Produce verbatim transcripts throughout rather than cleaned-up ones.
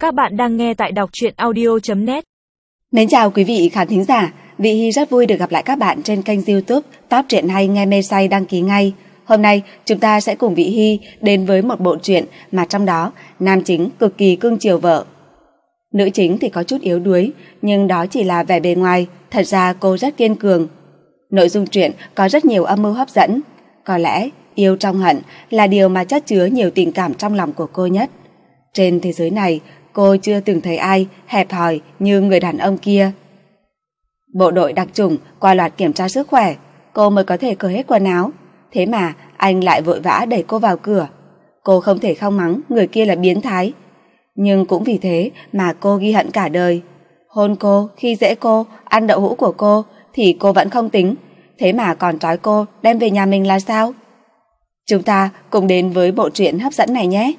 Các bạn đang nghe tại đọc truyện audio chấm net. Mến chào quý vị khán thính giả. Vị Hy rất vui được gặp lại các bạn trên kênh YouTube Top Truyện Hay Nghe Mê Say đăng ký ngay. Hôm nay chúng ta sẽ cùng Vị Hy đến với một bộ truyện mà trong đó nam chính cực kỳ cưng chiều vợ. Nữ chính thì có chút yếu đuối, nhưng đó chỉ là vẻ bề ngoài, thật ra cô rất kiên cường. Nội dung truyện có rất nhiều âm mưu hấp dẫn. Có lẽ yêu trong hận là điều mà chất chứa nhiều tình cảm trong lòng của cô nhất. Trên thế giới này, cô chưa từng thấy ai hẹp hòi như người đàn ông kia. Bộ đội đặc chủng qua loạt kiểm tra sức khỏe, cô mới có thể cởi hết quần áo. Thế mà anh lại vội vã đẩy cô vào cửa. Cô không thể không mắng người kia là biến thái. Nhưng cũng vì thế mà cô ghi hận cả đời. Hôn cô, khi dễ cô, ăn đậu hũ của cô thì cô vẫn không tính. Thế mà còn trói cô đem về nhà mình là sao? Chúng ta cùng đến với bộ truyện hấp dẫn này nhé.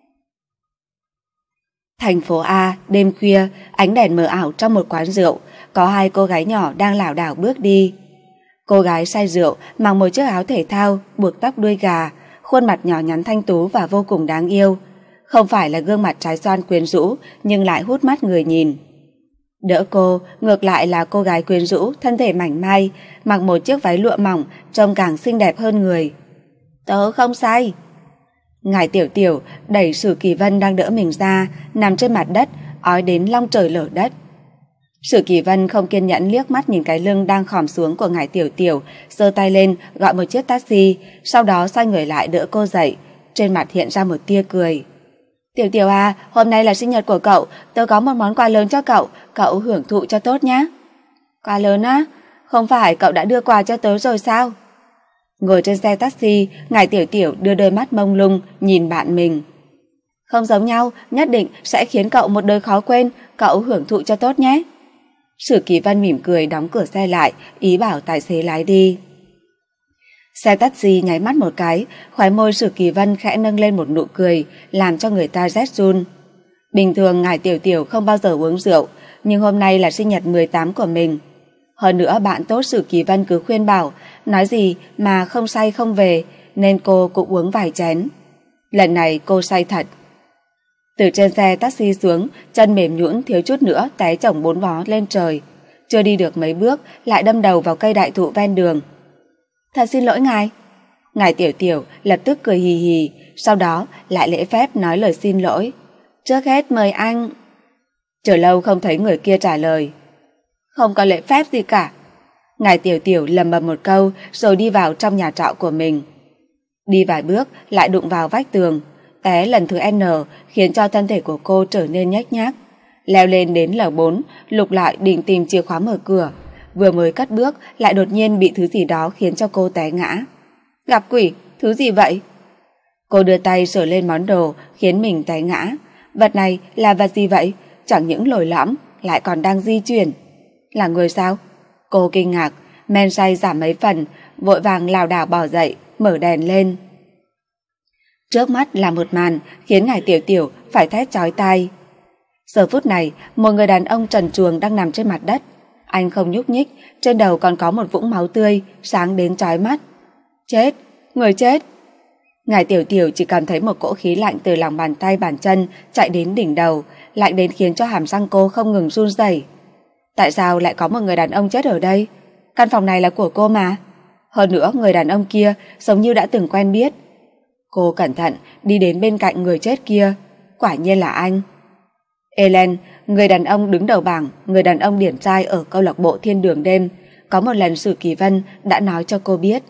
Thành phố A, đêm khuya, ánh đèn mờ ảo trong một quán rượu, có hai cô gái nhỏ đang lảo đảo bước đi. Cô gái say rượu mặc một chiếc áo thể thao, buộc tóc đuôi gà, khuôn mặt nhỏ nhắn thanh tú và vô cùng đáng yêu. Không phải là gương mặt trái xoan quyến rũ, nhưng lại hút mắt người nhìn. Đỡ cô, ngược lại là cô gái quyến rũ, thân thể mảnh mai, mặc một chiếc váy lụa mỏng, trông càng xinh đẹp hơn người. Tớ không say. Ngài Tiểu Tiểu đẩy Sử Kỳ Vân đang đỡ mình ra, nằm trên mặt đất, ói đến long trời lở đất. Sử Kỳ Vân không kiên nhẫn liếc mắt nhìn cái lưng đang khòm xuống của Ngài Tiểu Tiểu, giơ tay lên gọi một chiếc taxi, sau đó xoay người lại đỡ cô dậy, trên mặt hiện ra một tia cười. Tiểu Tiểu à, hôm nay là sinh nhật của cậu, tớ có một món quà lớn cho cậu, cậu hưởng thụ cho tốt nhé. Quà lớn á? Không phải cậu đã đưa quà cho tớ rồi sao? Ngồi trên xe taxi, Ngài Tiểu Tiểu đưa đôi mắt mông lung nhìn bạn mình. Không giống nhau, nhất định sẽ khiến cậu một đời khó quên, cậu hưởng thụ cho tốt nhé. Sử Kỳ Vân mỉm cười đóng cửa xe lại, ý bảo tài xế lái đi. Xe taxi nháy mắt một cái, khóe môi Sử Kỳ Vân khẽ nâng lên một nụ cười, làm cho người ta rét run. Bình thường Ngài Tiểu Tiểu không bao giờ uống rượu, nhưng hôm nay là sinh nhật mười tám của mình. Hơn nữa bạn tốt Sử Kỳ Vân cứ khuyên bảo, nói gì mà không say không về, nên cô cũng uống vài chén. Lần này cô say thật. Từ trên xe taxi xuống, chân mềm nhũn thiếu chút nữa té chồng bốn vó lên trời. Chưa đi được mấy bước, lại đâm đầu vào cây đại thụ ven đường. Thật xin lỗi ngài. Ngài Tiểu Tiểu lập tức cười hì hì, sau đó lại lễ phép nói lời xin lỗi. Trước hết mời anh. Chờ lâu không thấy người kia trả lời. Không có lễ phép gì cả. Ngài Tiểu Tiểu lầm bầm một câu rồi đi vào trong nhà trọ của mình. Đi vài bước lại đụng vào vách tường, té lần thứ N khiến cho thân thể của cô trở nên nhếch nhác. Leo lên đến lầu bốn, lục lại định tìm chìa khóa mở cửa. Vừa mới cất bước lại đột nhiên bị thứ gì đó khiến cho cô té ngã. Gặp quỷ, thứ gì vậy? Cô đưa tay sờ lên món đồ khiến mình té ngã. Vật này là vật gì vậy? Chẳng những lồi lõm lại còn đang di chuyển. Là người sao? Cô kinh ngạc, men say giảm mấy phần, vội vàng lảo đảo bỏ dậy, mở đèn lên. Trước mắt là một màn khiến Ngài Tiểu Tiểu phải thét chói tai. Giờ phút này, một người đàn ông trần truồng đang nằm trên mặt đất. Anh không nhúc nhích, trên đầu còn có một vũng máu tươi, sáng đến chói mắt. Chết, người chết. Ngài Tiểu Tiểu chỉ cảm thấy một cỗ khí lạnh từ lòng bàn tay bàn chân chạy đến đỉnh đầu, lạnh đến khiến cho hàm răng cô không ngừng run rẩy. Tại sao lại có một người đàn ông chết ở đây? Căn phòng này là của cô mà. Hơn nữa người đàn ông kia giống như đã từng quen biết. Cô cẩn thận đi đến bên cạnh người chết kia. Quả nhiên là anh. Ellen, người đàn ông đứng đầu bảng, người đàn ông điển trai ở câu lạc bộ Thiên Đường Đêm, có một lần Sử Kỳ Vân đã nói cho cô biết.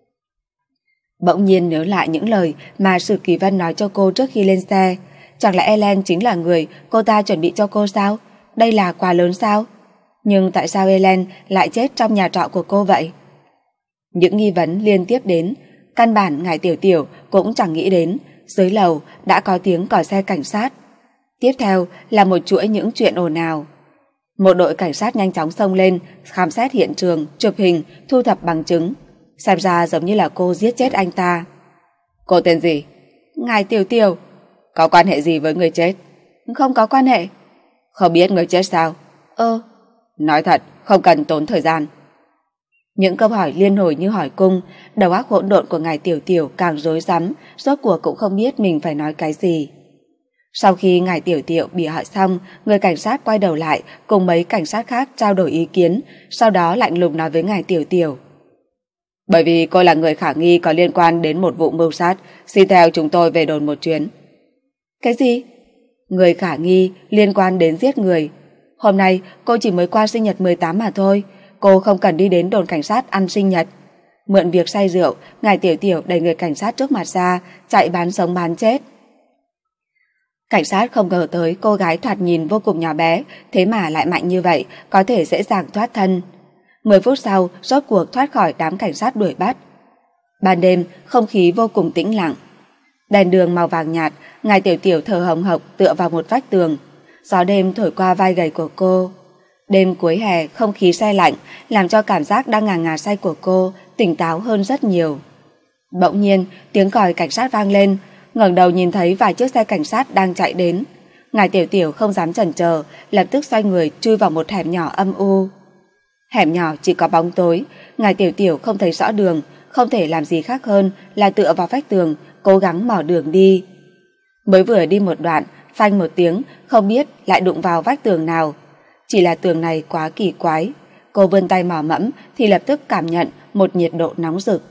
Bỗng nhiên nhớ lại những lời mà Sử Kỳ Vân nói cho cô trước khi lên xe. Chẳng lẽ Ellen chính là người cô ta chuẩn bị cho cô sao? Đây là quà lớn sao? Nhưng tại sao Ellen lại chết trong nhà trọ của cô vậy? Những nghi vấn liên tiếp đến, căn bản Ngài Tiểu Tiểu cũng chẳng nghĩ đến, dưới lầu đã có tiếng còi xe cảnh sát. Tiếp theo là một chuỗi những chuyện ồn ào. Một đội cảnh sát nhanh chóng xông lên, khám xét hiện trường, chụp hình, thu thập bằng chứng. Xem ra giống như là cô giết chết anh ta. Cô tên gì? Ngài Tiểu Tiểu. Có quan hệ gì với người chết? Không có quan hệ. Không biết người chết sao? Ơ. Nói thật, không cần tốn thời gian. Những câu hỏi liên hồi như hỏi cung, đầu óc hỗn độn của Ngài Tiểu Tiểu càng rối rắm, rốt cuộc cũng không biết mình phải nói cái gì. Sau khi ngài Tiểu Tiểu bị hỏi xong, người cảnh sát quay đầu lại cùng mấy cảnh sát khác trao đổi ý kiến, sau đó lạnh lùng nói với ngài Tiểu Tiểu. Bởi vì cô là người khả nghi có liên quan đến một vụ mưu sát, xin theo chúng tôi về đồn một chuyến. Cái gì? Người khả nghi liên quan đến giết người. Hôm nay cô chỉ mới qua sinh nhật mười tám mà thôi, cô không cần đi đến đồn cảnh sát ăn sinh nhật. Mượn việc say rượu, ngài Tiểu Tiểu đẩy người cảnh sát trước mặt ra, chạy bán sống bán chết. Cảnh sát không ngờ tới cô gái thoạt nhìn vô cùng nhỏ bé, thế mà lại mạnh như vậy, có thể dễ dàng thoát thân. Mười phút sau, rốt cuộc thoát khỏi đám cảnh sát đuổi bắt. Ban đêm, không khí vô cùng tĩnh lặng. Đèn đường màu vàng nhạt, ngài Tiểu Tiểu thở hồng hộc tựa vào một vách tường. Gió đêm thổi qua vai gầy của cô. Đêm cuối hè, không khí se lạnh, làm cho cảm giác đang ngà ngà say của cô tỉnh táo hơn rất nhiều. Bỗng nhiên, tiếng còi cảnh sát vang lên, ngẩng đầu nhìn thấy vài chiếc xe cảnh sát đang chạy đến. Ngài Tiểu Tiểu không dám chần chờ, lập tức xoay người chui vào một hẻm nhỏ âm u. Hẻm nhỏ chỉ có bóng tối, ngài Tiểu Tiểu không thấy rõ đường, không thể làm gì khác hơn là tựa vào vách tường, cố gắng mò đường đi. Mới vừa đi một đoạn, phanh một tiếng, không biết lại đụng vào vách tường nào. Chỉ là tường này quá kỳ quái. Cô vươn tay mò mẫm thì lập tức cảm nhận một nhiệt độ nóng rực.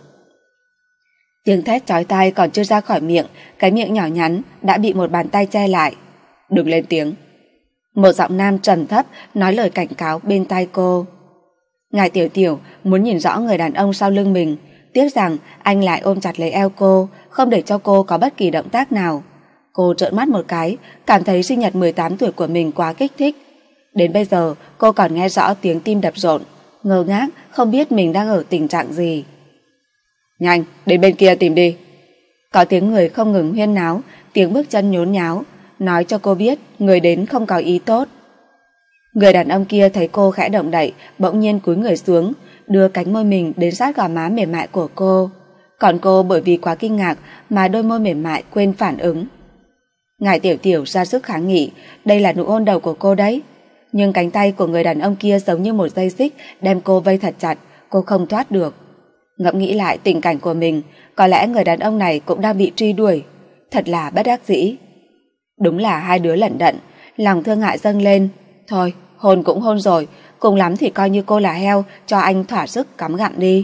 Tiếng thét chói tai còn chưa ra khỏi miệng, cái miệng nhỏ nhắn đã bị một bàn tay che lại. Đừng lên tiếng. Một giọng nam trầm thấp nói lời cảnh cáo bên tai cô. Ngài Tiểu Tiểu muốn nhìn rõ người đàn ông sau lưng mình, tiếc rằng anh lại ôm chặt lấy eo cô, không để cho cô có bất kỳ động tác nào. Cô trợn mắt một cái, cảm thấy sinh nhật mười tám tuổi của mình quá kích thích. Đến bây giờ cô còn nghe rõ tiếng tim đập rộn, ngơ ngác không biết mình đang ở tình trạng gì. Nhanh, đến bên kia tìm đi. Có tiếng người không ngừng huyên náo, tiếng bước chân nhốn nháo, nói cho cô biết người đến không có ý tốt. Người đàn ông kia thấy cô khẽ động đậy, bỗng nhiên cúi người xuống, đưa cánh môi mình đến sát gò má mềm mại của cô. Còn cô bởi vì quá kinh ngạc mà đôi môi mềm mại quên phản ứng. Ngài Tiểu Tiểu ra sức kháng nghị, đây là nụ hôn đầu của cô đấy. Nhưng cánh tay của người đàn ông kia giống như một dây xích đem cô vây thật chặt, cô không thoát được. Ngẫm nghĩ lại tình cảnh của mình, có lẽ người đàn ông này cũng đang bị truy đuổi. Thật là bất đắc dĩ. Đúng là hai đứa lẩn đận, lòng thương hại dâng lên. Thôi, hôn cũng hôn rồi, cùng lắm thì coi như cô là heo, cho anh thỏa sức cắm gặm đi.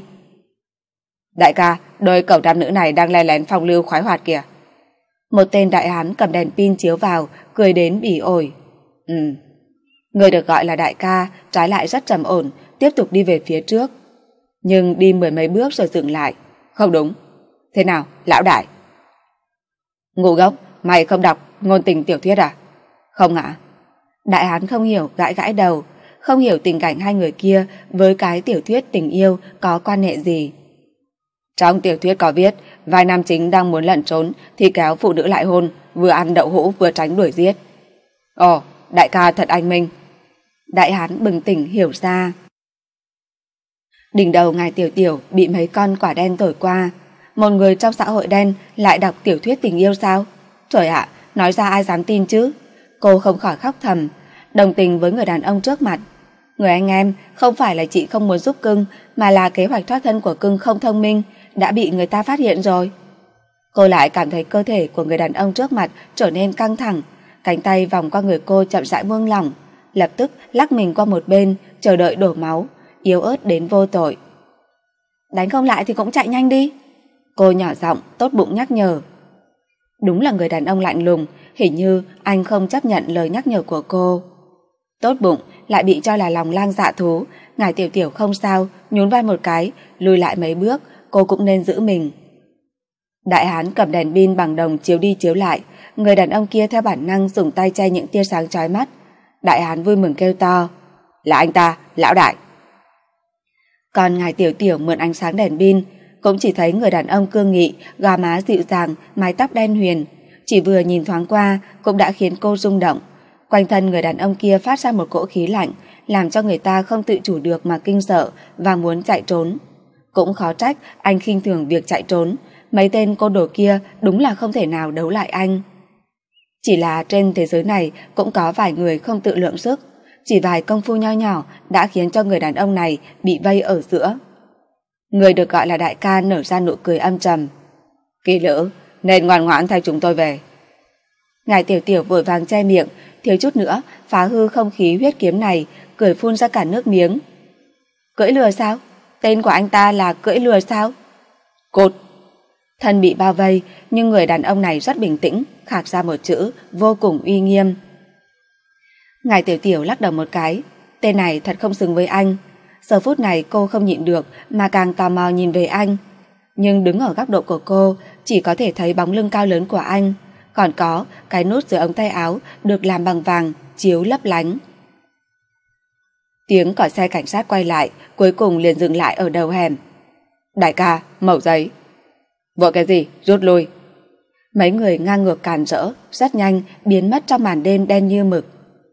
Đại ca, đôi cẩu nam nữ này đang le lén phong lưu khoái hoạt kìa. Một tên đại hán cầm đèn pin chiếu vào, cười đến bỉ ổi. Ừ. Người được gọi là đại ca, trái lại rất trầm ổn, tiếp tục đi về phía trước. Nhưng đi mười mấy bước rồi dừng lại. Không đúng. Thế nào, lão đại? Ngu gốc, mày không đọc ngôn tình tiểu thuyết à? Không ạ. Đại hán không hiểu, gãi gãi đầu, không hiểu tình cảnh hai người kia với cái tiểu thuyết tình yêu có quan hệ gì. Trong tiểu thuyết có viết, vai nam chính đang muốn lẩn trốn thì kéo phụ nữ lại hôn, vừa ăn đậu hũ vừa tránh đuổi giết. Ồ, đại ca thật anh minh. Đại hán bừng tỉnh hiểu ra. Đỉnh đầu ngài Tiểu Tiểu bị mấy con quả đen thổi qua. Một người trong xã hội đen lại đọc tiểu thuyết tình yêu sao? Trời ạ, nói ra ai dám tin chứ? Cô không khỏi khóc thầm, đồng tình với người đàn ông trước mặt. Người anh em, không phải là chị không muốn giúp cưng, mà là kế hoạch thoát thân của cưng không thông minh, đã bị người ta phát hiện rồi. Cô lại cảm thấy cơ thể của người đàn ông trước mặt trở nên căng thẳng, cánh tay vòng qua người cô chậm rãi buông lỏng, lập tức lắc mình qua một bên, chờ đợi đổ máu, yếu ớt đến vô tội. Đánh không lại thì cũng chạy nhanh đi. Cô nhỏ giọng, tốt bụng nhắc nhở. Đúng là người đàn ông lạnh lùng, hình như anh không chấp nhận lời nhắc nhở của cô. Tốt bụng lại bị cho là lòng lang dạ thú. Ngài Tiểu Tiểu không sao, nhún vai một cái, lùi lại mấy bước, cô cũng nên giữ mình. Đại hán cầm đèn pin bằng đồng chiếu đi chiếu lại, người đàn ông kia theo bản năng dùng tay che những tia sáng chói mắt. Đại hán vui mừng kêu to, là anh ta, lão đại. Còn ngài Tiểu Tiểu mượn ánh sáng đèn pin, cũng chỉ thấy người đàn ông cương nghị, gò má dịu dàng, mái tóc đen huyền, chỉ vừa nhìn thoáng qua cũng đã khiến cô rung động. Quanh thân người đàn ông kia phát ra một cỗ khí lạnh, làm cho người ta không tự chủ được mà kinh sợ và muốn chạy trốn. Cũng khó trách anh khinh thường việc chạy trốn, mấy tên côn đồ kia đúng là không thể nào đấu lại anh. Chỉ là trên thế giới này cũng có vài người không tự lượng sức, chỉ vài công phu nho nhỏ đã khiến cho người đàn ông này bị vây ở giữa. Người được gọi là đại ca nở ra nụ cười âm trầm. Kỹ lưỡng, nên ngoan ngoãn theo chúng tôi về. Ngài Tiểu Tiểu vội vàng che miệng, thiếu chút nữa phá hư không khí huyết kiếm này, cười phun ra cả nước miếng. Cưỡi lừa sao? Tên của anh ta là cưỡi lừa sao? Cột! Thân bị bao vây, nhưng người đàn ông này rất bình tĩnh, khạc ra một chữ, vô cùng uy nghiêm. Ngài Tiểu Tiểu lắc đầu một cái, tên này thật không xứng với anh. Giờ phút này cô không nhịn được mà càng tò mò nhìn về anh. Nhưng đứng ở góc độ của cô, chỉ có thể thấy bóng lưng cao lớn của anh, còn có cái nút dưới ống tay áo được làm bằng vàng, chiếu lấp lánh. Tiếng còi xe cảnh sát quay lại, cuối cùng liền dừng lại ở đầu hẻm. Đại ca, mẩu giấy. Vội cái gì, rút lui. Mấy người ngang ngược càn rỡ, rất nhanh biến mất trong màn đêm đen như mực.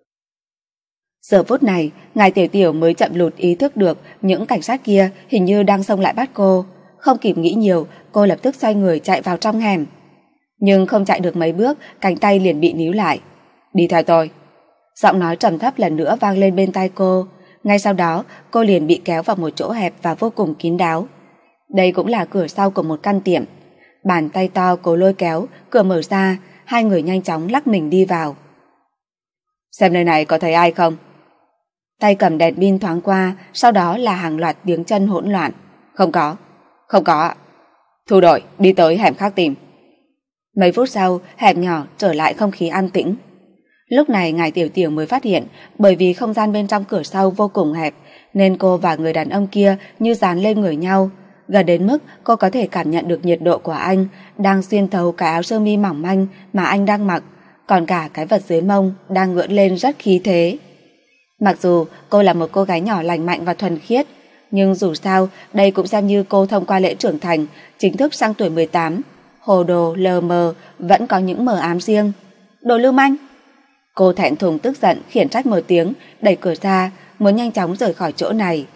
Giờ phút này, Ngài Tiểu Tiểu mới chậm lụt ý thức được những cảnh sát kia hình như đang xông lại bắt cô. Không kịp nghĩ nhiều, cô lập tức xoay người chạy vào trong hẻm. Nhưng không chạy được mấy bước, cánh tay liền bị níu lại. Đi theo tôi. Giọng nói trầm thấp lần nữa vang lên bên tai cô. Ngay sau đó, cô liền bị kéo vào một chỗ hẹp và vô cùng kín đáo. Đây cũng là cửa sau của một căn tiệm. Bàn tay to cố lôi kéo, cửa mở ra, hai người nhanh chóng lắc mình đi vào. Xem nơi này có thấy ai không? Tay cầm đèn pin thoáng qua, sau đó là hàng loạt tiếng chân hỗn loạn. Không có, không có ạ. Thu đội, đi tới hẻm khác tìm. Mấy phút sau, hẻm nhỏ trở lại không khí an tĩnh. Lúc này Ngài Tiểu Tiểu mới phát hiện, bởi vì không gian bên trong cửa sau vô cùng hẹp, nên cô và người đàn ông kia như dán lên người nhau, gần đến mức cô có thể cảm nhận được nhiệt độ của anh đang xuyên thấu cái áo sơ mi mỏng manh mà anh đang mặc, còn cả cái vật dưới mông đang ngưỡng lên rất khí thế. Mặc dù cô là một cô gái nhỏ lành mạnh và thuần khiết, nhưng dù sao đây cũng xem như cô thông qua lễ trưởng thành, chính thức sang tuổi mười tám. Hồ đồ lờ mờ vẫn có những mờ ám riêng. Đồ lưu manh! Cô thẹn thùng tức giận khiển trách một tiếng, đẩy cửa ra, muốn nhanh chóng rời khỏi chỗ này.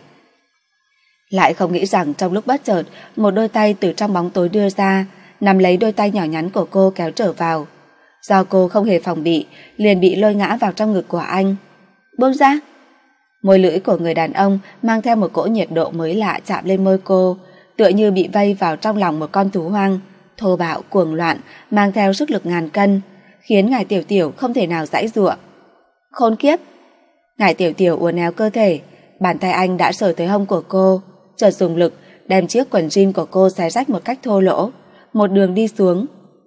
Lại không nghĩ rằng trong lúc bất chợt, một đôi tay từ trong bóng tối đưa ra, nắm lấy đôi tay nhỏ nhắn của cô kéo trở vào. Do cô không hề phòng bị, liền bị lôi ngã vào trong ngực của anh. Buông ra! Môi lưỡi của người đàn ông mang theo một cỗ nhiệt độ mới lạ chạm lên môi cô, tựa như bị vây vào trong lòng một con thú hoang, thô bạo, cuồng loạn, mang theo sức lực ngàn cân, khiến Ngài Tiểu Tiểu không thể nào giãy giụa. Khốn kiếp! Ngài Tiểu Tiểu uốn éo cơ thể, bàn tay anh đã sờ tới hông của cô, chợt dùng lực đem chiếc quần jean của cô xé rách một cách thô lỗ, một đường đi xuống.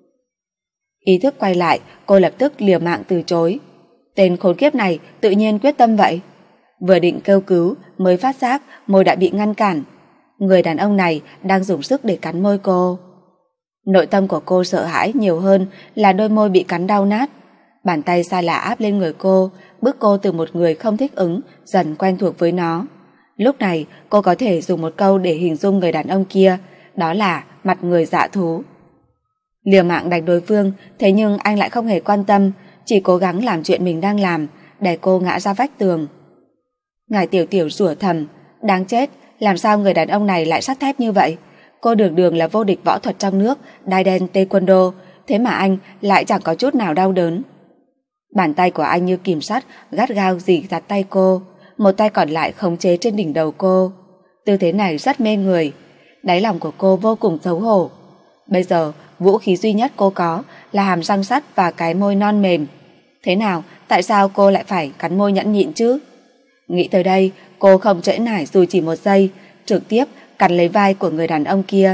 Ý thức quay lại, cô lập tức liều mạng từ chối. Tên khốn kiếp này tự nhiên quyết tâm vậy. Vừa định kêu cứu mới phát giác môi đã bị ngăn cản. Người đàn ông này đang dùng sức để cắn môi cô. Nội tâm của cô sợ hãi nhiều hơn là đôi môi bị cắn đau nát. Bàn tay xa lạ áp lên người cô, bước cô từ một người không thích ứng dần quen thuộc với nó. Lúc này cô có thể dùng một câu để hình dung người đàn ông kia, đó là mặt người dạ thú. Liều mạng đánh đối phương, thế nhưng anh lại không hề quan tâm, chỉ cố gắng làm chuyện mình đang làm, để cô ngã ra vách tường. Ngài Tiểu Tiểu rủa thầm, đáng chết, làm sao người đàn ông này lại sắt thép như vậy? Cô đường đường là vô địch võ thuật trong nước, đai đen taekwondo, thế mà anh lại chẳng có chút nào đau đớn. Bàn tay của anh như kìm sắt, gắt gao dì chặt tay cô, một tay còn lại khống chế trên đỉnh đầu cô. Tư thế này rất mê người, đáy lòng của cô vô cùng xấu hổ. Bây giờ, vũ khí duy nhất cô có là hàm răng sắt và cái môi non mềm. Thế nào, tại sao cô lại phải cắn môi nhẫn nhịn chứ? Nghĩ tới đây, cô không trễ nải dù chỉ một giây, trực tiếp cắn lấy vai của người đàn ông kia.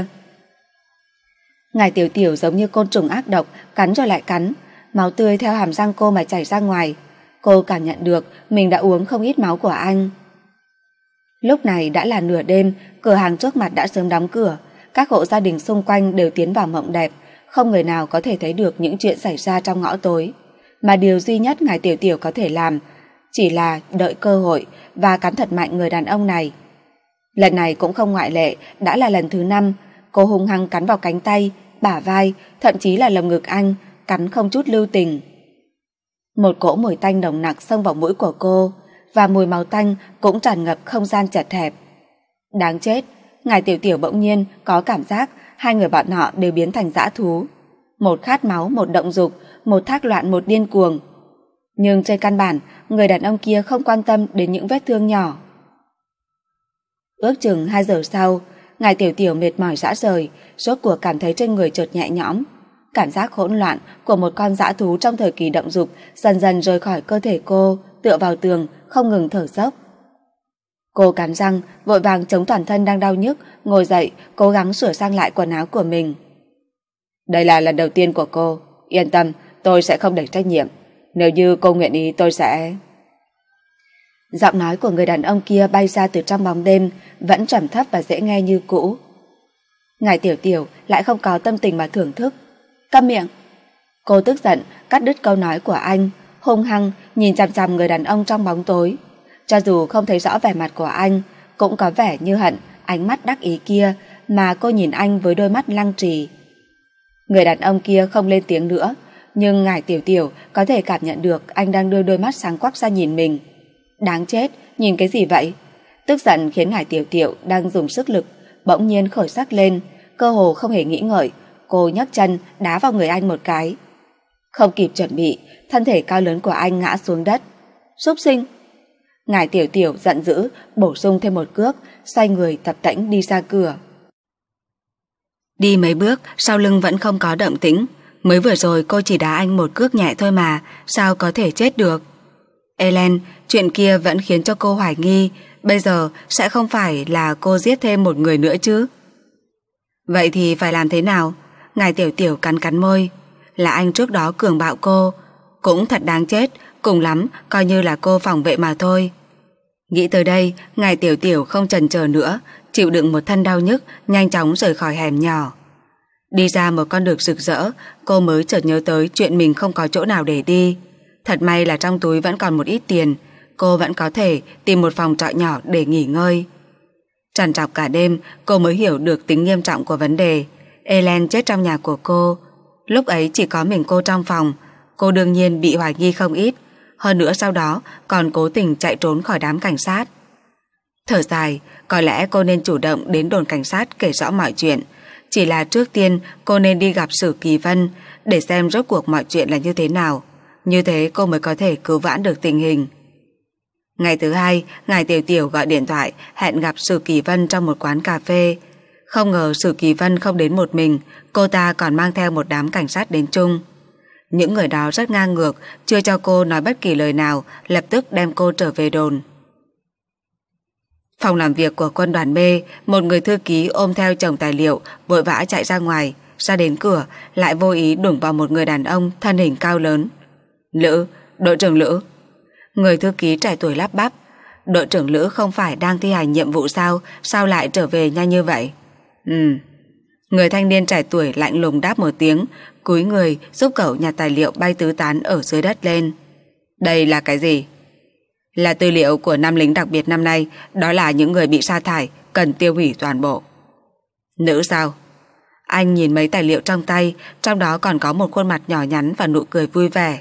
Ngài Tiểu Tiểu giống như côn trùng ác độc, cắn rồi lại cắn, máu tươi theo hàm răng cô mà chảy ra ngoài. Cô cảm nhận được mình đã uống không ít máu của anh. Lúc này đã là nửa đêm, cửa hàng trước mặt đã sớm đóng cửa, các hộ gia đình xung quanh đều tiến vào mộng đẹp, không người nào có thể thấy được những chuyện xảy ra trong ngõ tối. Mà điều duy nhất Ngài Tiểu Tiểu có thể làm chỉ là đợi cơ hội và cắn thật mạnh người đàn ông này. Lần này cũng không ngoại lệ, đã là lần thứ năm, cô hung hăng cắn vào cánh tay, bả vai, thậm chí là lồng ngực anh, cắn không chút lưu tình. Một cỗ mùi tanh nồng nặc xông vào mũi của cô, và mùi máu tanh cũng tràn ngập không gian chật hẹp. Đáng chết, Ngài Tiểu Tiểu bỗng nhiên có cảm giác hai người bọn họ đều biến thành dã thú. Một khát máu, một động dục, một thác loạn, một điên cuồng. Nhưng trên căn bản, người đàn ông kia không quan tâm đến những vết thương nhỏ. Ước chừng hai giờ sau, Ngài Tiểu Tiểu mệt mỏi rã rời, rốt cuộc cảm thấy trên người chợt nhẹ nhõm. Cảm giác hỗn loạn của một con dã thú trong thời kỳ động dục dần dần rời khỏi cơ thể cô, tựa vào tường, không ngừng thở dốc. Cô cắn răng, vội vàng chống toàn thân đang đau nhức, ngồi dậy, cố gắng sửa sang lại quần áo của mình. Đây là lần đầu tiên của cô, yên tâm, tôi sẽ không đẩy trách nhiệm. Nếu như cô nguyện ý tôi sẽ... Giọng nói của người đàn ông kia bay ra từ trong bóng đêm, vẫn trầm thấp và dễ nghe như cũ. Ngài Tiểu Tiểu lại không có tâm tình mà thưởng thức. Câm miệng! Cô tức giận, cắt đứt câu nói của anh, hung hăng nhìn chằm chằm người đàn ông trong bóng tối. Cho dù không thấy rõ vẻ mặt của anh, cũng có vẻ như hận ánh mắt đắc ý kia mà cô nhìn anh với đôi mắt lăng trì. Người đàn ông kia không lên tiếng nữa, nhưng Ngải Tiểu Tiểu có thể cảm nhận được anh đang đưa đôi mắt sáng quắc ra nhìn mình. Đáng chết, nhìn cái gì vậy? Tức giận khiến Ngải Tiểu Tiểu đang dùng sức lực bỗng nhiên khởi sắc lên, cơ hồ không hề nghĩ ngợi, cô nhấc chân đá vào người anh một cái. Không kịp chuẩn bị, thân thể cao lớn của anh ngã xuống đất. Súc sinh! Ngải Tiểu Tiểu giận dữ, bổ sung thêm một cước, xoay người tập tễnh đi ra cửa. Đi mấy bước, sau lưng vẫn không có động tĩnh. Mới vừa rồi cô chỉ đá anh một cước nhẹ thôi mà, sao có thể chết được? Ellen, chuyện kia vẫn khiến cho cô hoài nghi, bây giờ sẽ không phải là cô giết thêm một người nữa chứ? Vậy thì phải làm thế nào? Ngải Tiểu Tiểu cắn cắn môi. Là anh trước đó cường bạo cô, cũng thật đáng chết, cùng lắm coi như là cô phòng vệ mà thôi. Nghĩ tới đây, Ngải Tiểu Tiểu không chần chờ nữa, chịu đựng một thân đau nhức, nhanh chóng rời khỏi hẻm nhỏ. Đi ra một con đường rực rỡ, cô mới chợt nhớ tới chuyện mình không có chỗ nào để đi. Thật may là trong túi vẫn còn một ít tiền, cô vẫn có thể tìm một phòng trọ nhỏ để nghỉ ngơi. Trằn trọc cả đêm, cô mới hiểu được tính nghiêm trọng của vấn đề. Ellen chết trong nhà của cô. Lúc ấy chỉ có mình cô trong phòng, cô đương nhiên bị hoài nghi không ít. Hơn nữa sau đó còn cố tình chạy trốn khỏi đám cảnh sát. Thở dài, có lẽ cô nên chủ động đến đồn cảnh sát kể rõ mọi chuyện. Chỉ là trước tiên cô nên đi gặp Sử Kỳ Vân để xem rốt cuộc mọi chuyện là như thế nào. Như thế cô mới có thể cứu vãn được tình hình. Ngày thứ hai, Ngải Tiểu Tiểu gọi điện thoại hẹn gặp Sử Kỳ Vân trong một quán cà phê. Không ngờ Sử Kỳ Vân không đến một mình, cô ta còn mang theo một đám cảnh sát đến chung. Những người đó rất ngang ngược, chưa cho cô nói bất kỳ lời nào, lập tức đem cô trở về đồn. Phòng làm việc của quân đoàn B, một người thư ký ôm theo chồng tài liệu, vội vã chạy ra ngoài, ra đến cửa, lại vô ý đụng vào một người đàn ông thân hình cao lớn. Lữ, đội trưởng Lữ. Người thư ký trẻ tuổi lắp bắp. Đội trưởng Lữ không phải đang thi hành nhiệm vụ sao, sao lại trở về nhanh như vậy? Ừ. Người thanh niên trẻ tuổi lạnh lùng đáp một tiếng, cúi người giúp cậu nhặt tài liệu bay tứ tán ở dưới đất lên. Đây là cái gì? Là tư liệu của năm lính đặc biệt năm nay, đó là những người bị sa thải, cần tiêu hủy toàn bộ. Nữ sao? Anh nhìn mấy tài liệu trong tay, trong đó còn có một khuôn mặt nhỏ nhắn và nụ cười vui vẻ.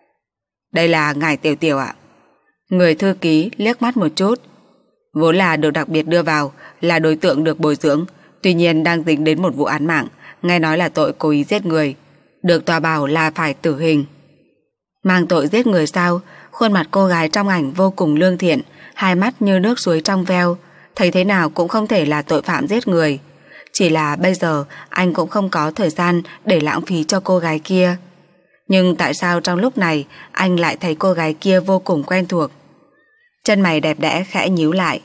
Đây là Ngải Tiểu Tiểu ạ. Người thư ký liếc mắt một chút. Vốn là được đặc biệt đưa vào, là đối tượng được bồi dưỡng, tuy nhiên đang dính đến một vụ án mạng, nghe nói là tội cố ý giết người, được tòa bảo là phải tử hình. Mang tội giết người sao? Khuôn mặt cô gái trong ảnh vô cùng lương thiện, hai mắt như nước suối trong veo, thấy thế nào cũng không thể là tội phạm giết người. Chỉ là bây giờ anh cũng không có thời gian để lãng phí cho cô gái kia. Nhưng tại sao trong lúc này anh lại thấy cô gái kia vô cùng quen thuộc? Chân mày đẹp đẽ khẽ nhíu lại.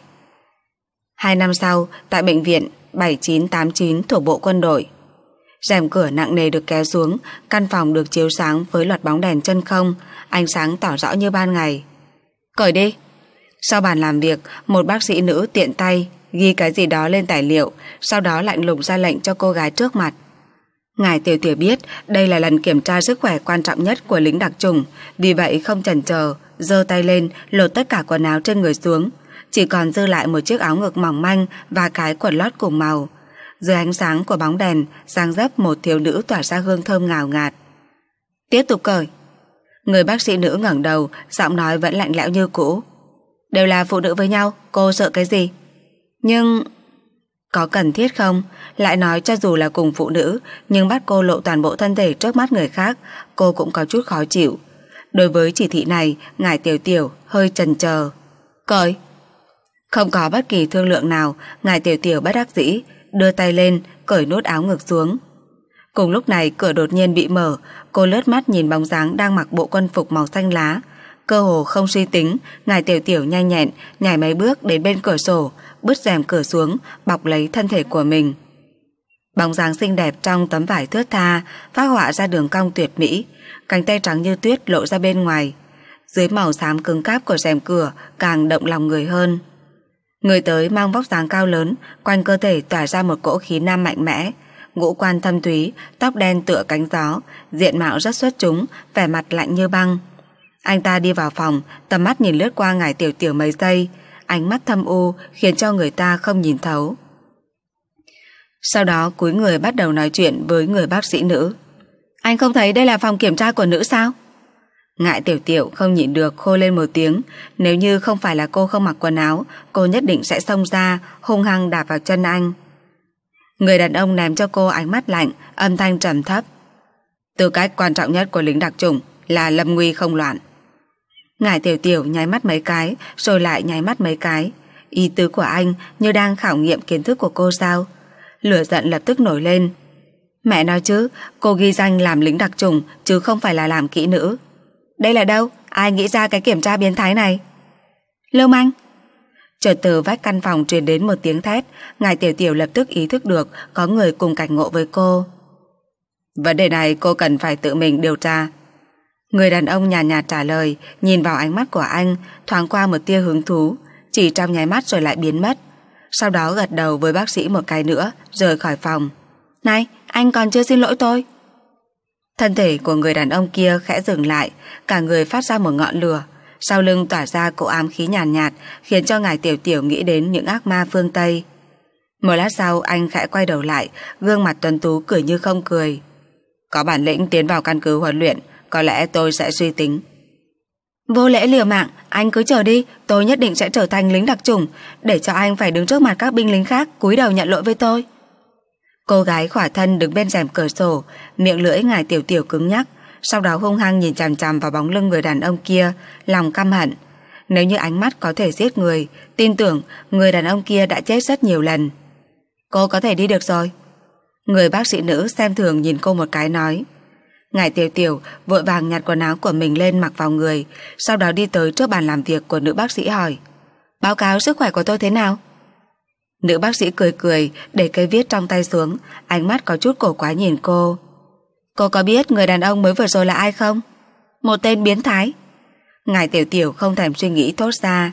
Hai năm sau, tại bệnh viện bảy chín tám chín thuộc bộ quân đội, rèm cửa nặng nề được kéo xuống, căn phòng được chiếu sáng với loạt bóng đèn chân không, ánh sáng tỏ rõ như ban ngày. Cởi đi. Sau bàn làm việc, một bác sĩ nữ tiện tay ghi cái gì đó lên tài liệu, sau đó lạnh lùng ra lệnh cho cô gái trước mặt. Ngải Tiểu Tiểu biết đây là lần kiểm tra sức khỏe quan trọng nhất của lính đặc chủng, vì vậy không chần chờ, giơ tay lên lột tất cả quần áo trên người xuống, chỉ còn dư lại một chiếc áo ngực mỏng manh và cái quần lót cùng màu. Dưới ánh sáng của bóng đèn, dang dấp một thiếu nữ tỏa ra hương thơm ngào ngạt. Tiếp tục cởi. Người bác sĩ nữ ngẩng đầu, giọng nói vẫn lạnh lẽo như cũ. Đều là phụ nữ với nhau, cô sợ cái gì? Nhưng... có cần thiết không? Lại nói cho dù là cùng phụ nữ, nhưng bắt cô lộ toàn bộ thân thể trước mắt người khác, cô cũng có chút khó chịu. Đối với chỉ thị này, Ngải Tiểu Tiểu hơi chần chờ. Cởi. Không có bất kỳ thương lượng nào, Ngải Tiểu Tiểu bất đắc dĩ đưa tay lên cởi nút áo ngực xuống. Cùng lúc này cửa đột nhiên bị mở, cô lướt mắt nhìn bóng dáng đang mặc bộ quân phục màu xanh lá. Cơ hồ không suy tính, ngài Tiểu Tiểu nhanh nhẹn nhảy mấy bước đến bên cửa sổ, bứt rèm cửa xuống, bọc lấy thân thể của mình. Bóng dáng xinh đẹp trong tấm vải thướt tha phác họa ra đường cong tuyệt mỹ, cánh tay trắng như tuyết lộ ra bên ngoài. Dưới màu xám cứng cáp của rèm cửa càng động lòng người hơn. Người tới mang vóc dáng cao lớn, quanh cơ thể tỏa ra một cỗ khí nam mạnh mẽ, ngũ quan thâm thúy, tóc đen tựa cánh gió, diện mạo rất xuất chúng, vẻ mặt lạnh như băng. Anh ta đi vào phòng, tầm mắt nhìn lướt qua ngài Tiểu Tiểu mấy giây, ánh mắt thâm u khiến cho người ta không nhìn thấu. Sau đó cúi người bắt đầu nói chuyện với người bác sĩ nữ. Anh không thấy đây là phòng kiểm tra của nữ sao? Ngại Tiểu Tiểu không nhịn được khô lên một tiếng. Nếu như không phải là cô không mặc quần áo, cô nhất định sẽ xông ra hung hăng đạp vào chân anh. Người đàn ông ném cho cô ánh mắt lạnh, âm thanh trầm thấp. Tư cách quan trọng nhất của lính đặc chủng là lâm nguy không loạn. Ngải Tiểu Tiểu nháy mắt mấy cái, rồi lại nháy mắt mấy cái. Ý tứ của anh như đang khảo nghiệm kiến thức của cô sao? Lửa giận lập tức nổi lên. Mẹ nói chứ, cô ghi danh làm lính đặc chủng chứ không phải là làm kỹ nữ. Đây là đâu? Ai nghĩ ra cái kiểm tra biến thái này? Lưu manh! Chợt từ vách căn phòng truyền đến một tiếng thét. Ngài Tiểu Tiểu lập tức ý thức được có người cùng cảnh ngộ với cô. Vấn đề này cô cần phải tự mình điều tra. Người đàn ông nhàn nhạt, nhạt trả lời, nhìn vào ánh mắt của anh, thoáng qua một tia hứng thú, chỉ trong nháy mắt rồi lại biến mất. Sau đó gật đầu với bác sĩ một cái nữa, rời khỏi phòng. Này, anh còn chưa xin lỗi tôi. Thân thể của người đàn ông kia khẽ dừng lại, cả người phát ra một ngọn lửa, sau lưng tỏa ra cỗ ám khí nhàn nhạt, nhạt, khiến cho ngài Tiểu Tiểu nghĩ đến những ác ma phương Tây. Một lát sau anh khẽ quay đầu lại, gương mặt tuấn tú cười như không cười. Có bản lĩnh tiến vào căn cứ huấn luyện, có lẽ tôi sẽ suy tính. Vô lễ liều mạng, anh cứ chờ đi, tôi nhất định sẽ trở thành lính đặc chủng, để cho anh phải đứng trước mặt các binh lính khác cúi đầu nhận lỗi với tôi. Cô gái khỏa thân đứng bên rèm cửa sổ, miệng lưỡi ngài Tiểu Tiểu cứng nhắc, sau đó hung hăng nhìn chằm chằm vào bóng lưng người đàn ông kia, lòng căm hận. Nếu như ánh mắt có thể giết người, tin tưởng người đàn ông kia đã chết rất nhiều lần. Cô có thể đi được rồi. Người bác sĩ nữ xem thường nhìn cô một cái nói. Ngài Tiểu Tiểu vội vàng nhặt quần áo của mình lên mặc vào người, sau đó đi tới trước bàn làm việc của nữ bác sĩ hỏi. Báo cáo sức khỏe của tôi thế nào? Nữ bác sĩ cười cười, để cây viết trong tay xuống, ánh mắt có chút cổ quái nhìn cô. Cô có biết người đàn ông mới vừa rồi là ai không? Một tên biến thái. Ngài Tiểu Tiểu không thèm suy nghĩ thốt ra.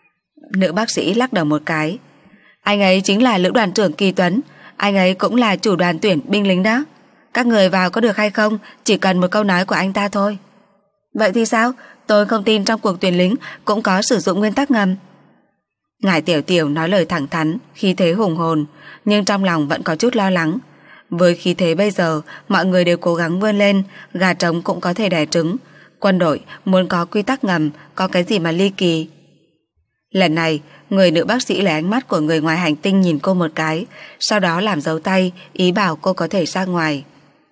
Nữ bác sĩ lắc đầu một cái. Anh ấy chính là lữ đoàn trưởng Kỳ Tuấn, anh ấy cũng là chủ đoàn tuyển binh lính đó. Các người vào có được hay không, chỉ cần một câu nói của anh ta thôi. Vậy thì sao? Tôi không tin trong cuộc tuyển lính cũng có sử dụng nguyên tắc ngầm. Ngài Tiểu Tiểu nói lời thẳng thắn, khí thế hùng hồn, nhưng trong lòng vẫn có chút lo lắng. Với khí thế bây giờ, mọi người đều cố gắng vươn lên, gà trống cũng có thể đẻ trứng. Quân đội muốn có quy tắc ngầm, có cái gì mà ly kỳ. Lần này, người nữ bác sĩ lấy ánh mắt của người ngoài hành tinh nhìn cô một cái, sau đó làm dấu tay, ý bảo cô có thể ra ngoài.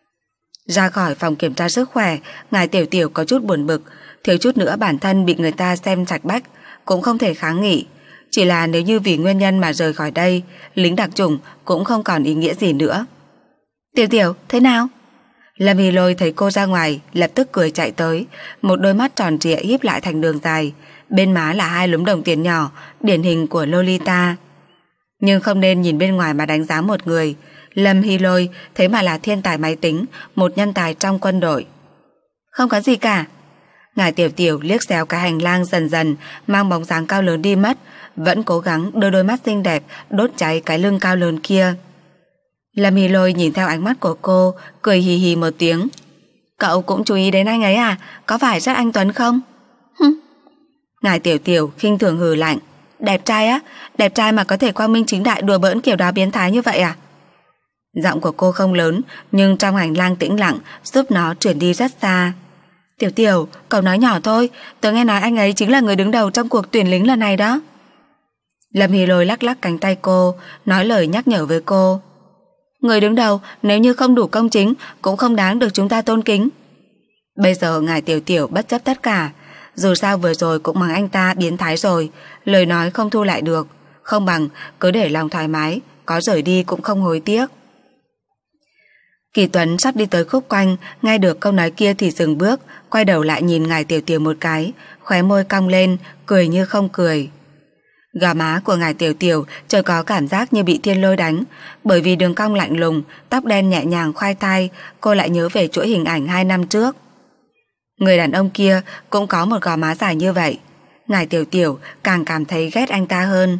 Ra khỏi phòng kiểm tra sức khỏe, ngài Tiểu Tiểu có chút buồn bực, thiếu chút nữa bản thân bị người ta xem sạch bách, cũng không thể kháng nghị. Chỉ là nếu như vì nguyên nhân mà rời khỏi đây, lính đặc chủng cũng không còn ý nghĩa gì nữa. Tiểu Tiểu, thế nào? Lâm Hy Lôi thấy cô ra ngoài, lập tức cười chạy tới, một đôi mắt tròn trịa híp lại thành đường dài, bên má là hai lúm đồng tiền nhỏ, điển hình của Lolita. Nhưng không nên nhìn bên ngoài mà đánh giá một người. Lâm Hy Lôi thế mà là thiên tài máy tính, một nhân tài trong quân đội. Không có gì cả. Ngài Tiểu Tiểu liếc xéo cái hành lang dần dần mang bóng dáng cao lớn đi mất, vẫn cố gắng đưa đôi mắt xinh đẹp đốt cháy cái lưng cao lớn kia. Lâm Hy Lôi nhìn theo ánh mắt của cô, cười hì hì một tiếng. Cậu cũng chú ý đến anh ấy à? Có phải rất anh tuấn không? Hừm. Ngài Tiểu Tiểu khinh thường hừ lạnh. Đẹp trai á? Đẹp trai mà có thể quang minh chính đại đùa bỡn kiểu đó biến thái như vậy à? Giọng của cô không lớn, nhưng trong hành lang tĩnh lặng giúp nó chuyển đi rất xa. Tiểu Tiểu, cậu nói nhỏ thôi, tớ nghe nói anh ấy chính là người đứng đầu trong cuộc tuyển lính lần này đó. Lâm Hy Lôi lắc lắc cánh tay cô, nói lời nhắc nhở với cô. Người đứng đầu nếu như không đủ công chính cũng không đáng được chúng ta tôn kính. Bây giờ ngài Tiểu Tiểu bất chấp tất cả, dù sao vừa rồi cũng mắng anh ta biến thái rồi, lời nói không thu lại được, không bằng cứ để lòng thoải mái, có rời đi cũng không hối tiếc. Kỳ Tuấn sắp đi tới khúc quanh, nghe được câu nói kia thì dừng bước, quay đầu lại nhìn Ngải Tiểu Tiểu một cái, khóe môi cong lên, cười như không cười. Gò má của Ngải Tiểu Tiểu chợt có cảm giác như bị thiên lôi đánh, bởi vì đường cong lạnh lùng, tóc đen nhẹ nhàng khoai thai, cô lại nhớ về chuỗi hình ảnh hai năm trước. Người đàn ông kia cũng có một gò má dài như vậy. Ngải Tiểu Tiểu càng cảm thấy ghét anh ta hơn.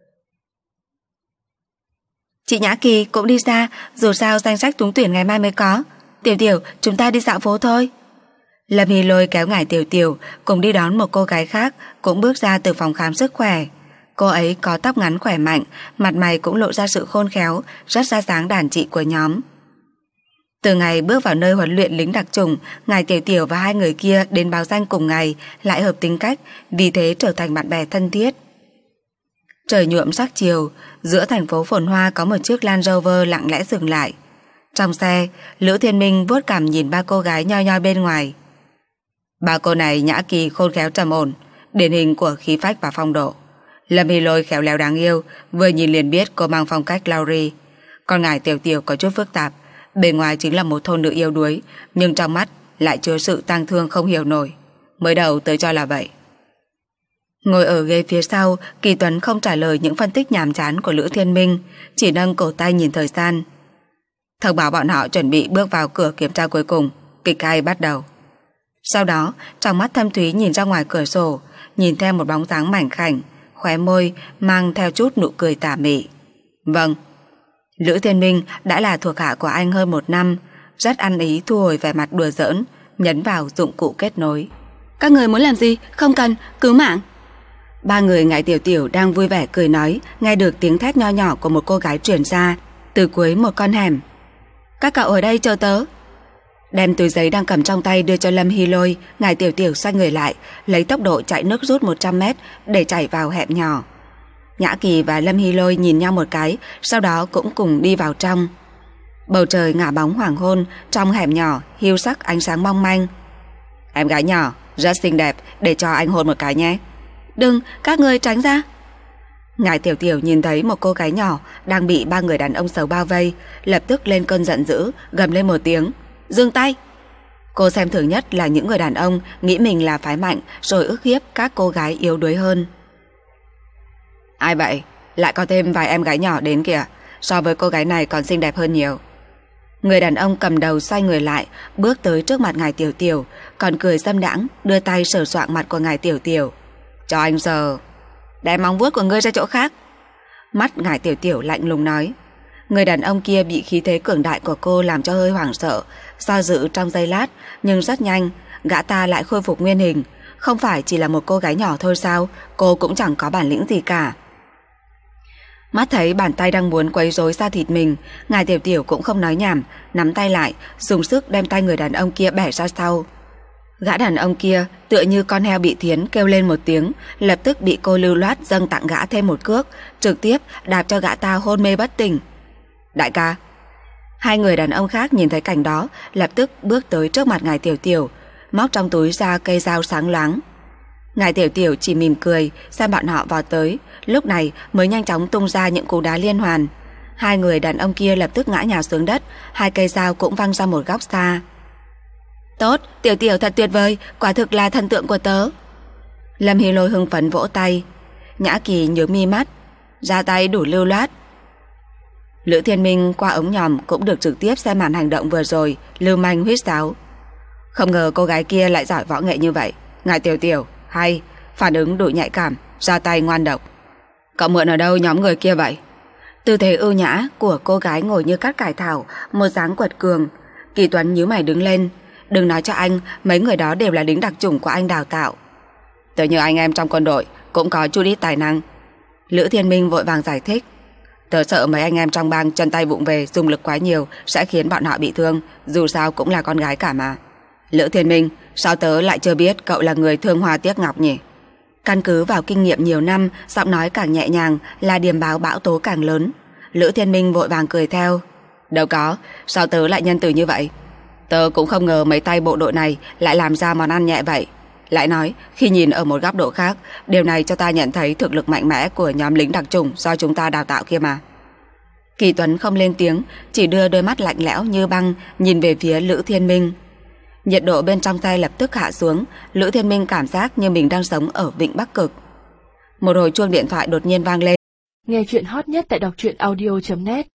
Chị Nhã Kỳ cũng đi ra, dù sao danh sách trúng tuyển ngày mai mới có. Tiểu Tiểu, chúng ta đi dạo phố thôi. Lâm Hy Lôi kéo Ngải Tiểu Tiểu cùng đi đón một cô gái khác cũng bước ra từ phòng khám sức khỏe. Cô ấy có tóc ngắn khỏe mạnh, mặt mày cũng lộ ra sự khôn khéo, rất ra dáng đàn chị của nhóm. Từ ngày bước vào nơi huấn luyện lính đặc chủng, Ngải Tiểu Tiểu và hai người kia đến báo danh cùng ngày lại hợp tính cách, vì thế trở thành bạn bè thân thiết. Trời nhuộm sắc chiều, giữa thành phố phồn hoa có một chiếc Land Rover lặng lẽ dừng lại. Trong xe, Lữ Thiên Minh vuốt cằm nhìn ba cô gái nhoi nhoi bên ngoài. Ba cô này nhã kỳ khôn khéo trầm ổn, điển hình của khí phách và phong độ. Lâm Hy Lôi khéo léo đáng yêu, vừa nhìn liền biết cô mang phong cách Laurie. Còn Ngải Tiểu Tiểu có chút phức tạp, bề ngoài chính là một thôn nữ yếu đuối, nhưng trong mắt lại chứa sự tang thương không hiểu nổi. Mới đầu tới cho là vậy. Ngồi ở ghế phía sau, Kỳ Tuấn không trả lời những phân tích nhàm chán của Lữ Thiên Minh, chỉ nâng cổ tay nhìn thời gian. Thông báo bọn họ chuẩn bị bước vào cửa kiểm tra cuối cùng, kịch hay bắt đầu. Sau đó, trong mắt thâm thúy nhìn ra ngoài cửa sổ, nhìn theo một bóng dáng mảnh khảnh, khóe môi mang theo chút nụ cười tà mị. Vâng. Lữ Thiên Minh đã là thuộc hạ của anh hơn một năm, rất ăn ý thu hồi vẻ mặt đùa giỡn, nhấn vào dụng cụ kết nối. Các người muốn làm gì? Không cần, cứu mạng. Ba người Ngải Tiểu Tiểu đang vui vẻ cười nói, nghe được tiếng thét nho nhỏ của một cô gái truyền ra từ cuối một con hẻm. Các cậu ở đây chờ tớ. Đem túi giấy đang cầm trong tay đưa cho Lâm Hy Lôi, Ngải Tiểu Tiểu xoay người lại, lấy tốc độ chạy nước rút một trăm mét để chạy vào hẻm nhỏ. Nhã Kỳ và Lâm Hy Lôi nhìn nhau một cái, sau đó cũng cùng đi vào trong. Bầu trời ngả bóng hoàng hôn, trong hẻm nhỏ hiu sắc ánh sáng mong manh. Em gái nhỏ, rất xinh đẹp, để cho anh hôn một cái nhé. Đừng, các người tránh ra. Ngải Tiểu Tiểu nhìn thấy một cô gái nhỏ đang bị ba người đàn ông xấu bao vây, lập tức lên cơn giận dữ, gầm lên một tiếng. Dừng tay. Cô xem thường nhất là những người đàn ông nghĩ mình là phái mạnh rồi ức hiếp các cô gái yếu đuối hơn. Ai vậy? Lại có thêm vài em gái nhỏ đến kìa, so với cô gái này còn xinh đẹp hơn nhiều. Người đàn ông cầm đầu xoay người lại, bước tới trước mặt Ngải Tiểu Tiểu, còn cười dâm đãng, đưa tay sờ soạng mặt của Ngải Tiểu Tiểu. Cho anh sờ. Đem móng vuốt của ngươi ra chỗ khác. Mắt Ngải Tiểu Tiểu lạnh lùng nói. Người đàn ông kia bị khí thế cường đại của cô làm cho hơi hoảng sợ, do dự trong giây lát, nhưng rất nhanh gã ta lại khôi phục nguyên hình. Không phải chỉ là một cô gái nhỏ thôi sao, cô cũng chẳng có bản lĩnh gì cả. Mắt thấy bàn tay đang muốn quấy rối da thịt mình, Ngải Tiểu Tiểu cũng không nói nhảm, nắm tay lại, dùng sức đem tay người đàn ông kia bẻ ra sau. Gã đàn ông kia tựa như con heo bị thiến kêu lên một tiếng, lập tức bị cô lưu loát dâng tặng gã thêm một cước, trực tiếp đạp cho gã ta hôn mê bất tỉnh. Đại ca. Hai người đàn ông khác nhìn thấy cảnh đó, lập tức bước tới trước mặt Ngải Tiểu Tiểu, móc trong túi ra cây dao sáng loáng. Ngải Tiểu Tiểu chỉ mỉm cười xem bọn họ vào tới, lúc này mới nhanh chóng tung ra những cú đá liên hoàn. Hai người đàn ông kia lập tức ngã nhào xuống đất, hai cây dao cũng văng ra một góc xa. Tốt, Tiểu Tiểu thật tuyệt vời, quả thực là thần tượng của tớ. Lâm Hy Lôi hưng phấn vỗ tay. Nhã Kỳ nhướng mi mắt, ra tay đủ lưu loát. Lữ Thiên Minh qua ống nhòm cũng được trực tiếp xem màn hành động vừa rồi, lưu manh huýt sáo. Không ngờ cô gái kia lại giỏi võ nghệ như vậy. Ngải Tiểu Tiểu, hay, phản ứng đủ nhạy cảm, ra tay ngoan độc. Cậu mượn ở đâu nhóm người kia vậy? Tư thế ưu nhã của cô gái ngồi như cát cải thảo, một dáng quật cường. Kỳ Tuấn nhíu mày đứng lên. Đừng nói cho anh, mấy người đó đều là lính đặc chủng của anh đào tạo. Tớ như anh em trong quân đội cũng có chút ít tài năng. Lữ Thiên Minh vội vàng giải thích. Tớ sợ mấy anh em trong bang chân tay vụng về dùng lực quá nhiều sẽ khiến bọn họ bị thương, dù sao cũng là con gái cả mà. Lữ Thiên Minh, sao tớ lại chưa biết cậu là người thương hoa tiếc ngọc nhỉ? Căn cứ vào kinh nghiệm nhiều năm, giọng nói càng nhẹ nhàng là điềm báo bão tố càng lớn. Lữ Thiên Minh vội vàng cười theo. Đâu có, sao tớ lại nhân từ như vậy? Tớ cũng không ngờ mấy tay bộ đội này lại làm ra món ăn nhẹ vậy. Lại nói, khi nhìn ở một góc độ khác, điều này cho ta nhận thấy thực lực mạnh mẽ của nhóm lính đặc chủng do chúng ta đào tạo kia mà. Kỳ Tuấn không lên tiếng, chỉ đưa đôi mắt lạnh lẽo như băng nhìn về phía Lữ Thiên Minh. Nhiệt độ bên trong tay lập tức hạ xuống, Lữ Thiên Minh cảm giác như mình đang sống ở Vịnh Bắc Cực. Một hồi chuông điện thoại đột nhiên vang lên. Nghe chuyện hot nhất tại đọc truyện audio chấm net.